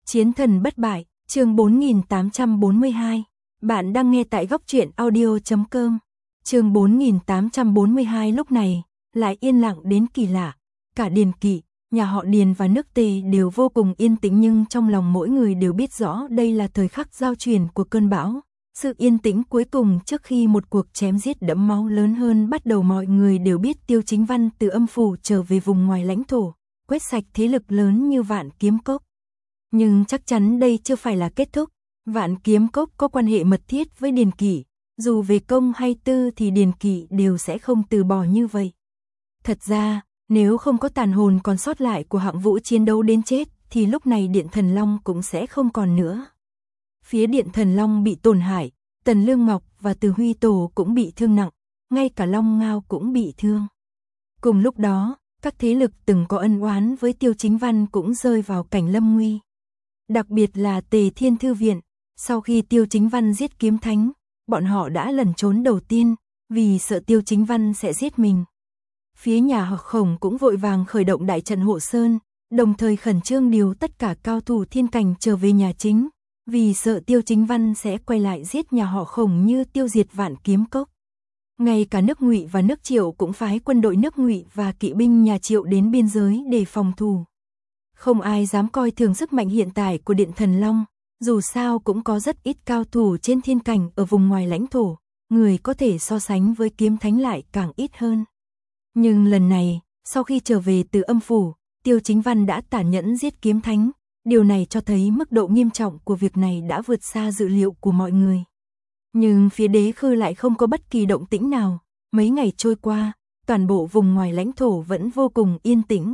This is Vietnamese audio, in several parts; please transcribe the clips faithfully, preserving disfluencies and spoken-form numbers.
Chiến thần bất bại, chương bốn nghìn tám trăm bốn mươi hai. Bạn đang nghe tại góc truyện audio chấm com. Chương bốn nghìn tám trăm bốn mươi hai lúc này, lại yên lặng đến kỳ lạ. Cả Điền Kỵ, nhà họ Điền và nước Tề đều vô cùng yên tĩnh, nhưng trong lòng mỗi người đều biết rõ đây là thời khắc giao truyền của cơn bão. Sự yên tĩnh cuối cùng trước khi một cuộc chém giết đẫm máu lớn hơn bắt đầu. Mọi người đều biết Tiêu Chính Văn từ âm phủ trở về vùng ngoài lãnh thổ, quét sạch thế lực lớn như Vạn Kiếm Cốc. Nhưng chắc chắn đây chưa phải là kết thúc. Vạn Kiếm Cốc có quan hệ mật thiết với Điền Kỵ, dù về công hay tư thì Điền Kỵ đều sẽ không từ bỏ như vậy. Thật ra, nếu không có tàn hồn còn sót lại của Hạng Vũ chiến đấu đến chết, thì lúc này Điện Thần Long cũng sẽ không còn nữa. Phía Điện Thần Long bị tổn hại, Tần Lương Ngọc và Từ Huy Tổ cũng bị thương nặng, ngay cả Long Ngao cũng bị thương. Cùng lúc đó, các thế lực từng có ân oán với Tiêu Chính Văn cũng rơi vào cảnh lâm nguy. Đặc biệt là Tề Thiên Thư Viện, sau khi Tiêu Chính Văn giết Kiếm Thánh, bọn họ đã lẩn trốn đầu tiên, vì sợ Tiêu Chính Văn sẽ giết mình. Phía nhà họ Khổng cũng vội vàng khởi động đại trận hộ sơn, đồng thời khẩn trương điều tất cả cao thủ thiên cảnh trở về nhà chính, vì sợ Tiêu Chính Văn sẽ quay lại giết nhà họ Khổng như tiêu diệt Vạn Kiếm Cốc. Ngay cả nước Ngụy và nước Triệu cũng phái quân đội nước Ngụy và kỵ binh nhà Triệu đến biên giới để phòng thủ. Không ai dám coi thường sức mạnh hiện tại của Điện Thần Long, dù sao cũng có rất ít cao thủ trên thiên cảnh ở vùng ngoài lãnh thổ, người có thể so sánh với Kiếm Thánh lại càng ít hơn. Nhưng lần này, sau khi trở về từ âm phủ, Tiêu Chính Văn đã tàn nhẫn giết Kiếm Thánh, điều này cho thấy mức độ nghiêm trọng của việc này đã vượt xa dự liệu của mọi người. Nhưng phía Đế Khư lại không có bất kỳ động tĩnh nào, mấy ngày trôi qua, toàn bộ vùng ngoài lãnh thổ vẫn vô cùng yên tĩnh.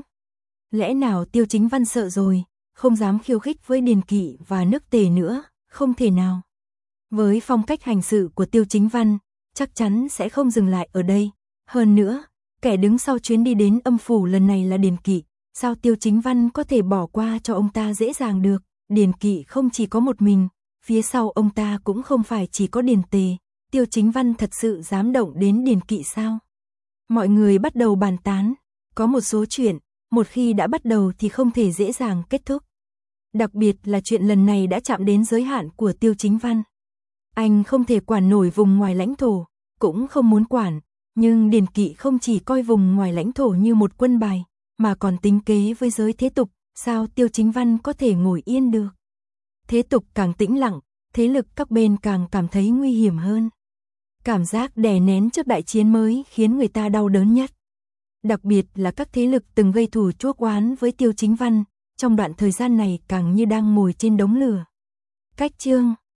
Lẽ nào Tiêu Chính Văn sợ rồi, không dám khiêu khích với Điền Kỵ và nước Tề nữa? Không thể nào. Với phong cách hành sự của Tiêu Chính Văn, chắc chắn sẽ không dừng lại ở đây. Hơn nữa, kẻ đứng sau chuyến đi đến âm phủ lần này là Điền Kỵ, sao Tiêu Chính Văn có thể bỏ qua cho ông ta dễ dàng được? Điền Kỵ không chỉ có một mình, phía sau ông ta cũng không phải chỉ có Điền Tề. Tiêu Chính Văn thật sự dám động đến Điền Kỵ sao? Mọi người bắt đầu bàn tán, có một số chuyện, một khi đã bắt đầu thì không thể dễ dàng kết thúc. Đặc biệt là chuyện lần này đã chạm đến giới hạn của Tiêu Chính Văn. Anh không thể quản nổi vùng ngoài lãnh thổ, cũng không muốn quản, nhưng Điền Kỵ không chỉ coi vùng ngoài lãnh thổ như một quân bài, mà còn tính kế với giới thế tục, sao Tiêu Chính Văn có thể ngồi yên được? Thế tục càng tĩnh lặng, thế lực các bên càng cảm thấy nguy hiểm hơn. Cảm giác đè nén trước đại chiến mới khiến người ta đau đớn nhất. Đặc biệt là các thế lực từng gây thù chuốc oán với Tiêu Chính Văn, trong đoạn thời gian này càng như đang ngồi trên đống lửa. Cách chương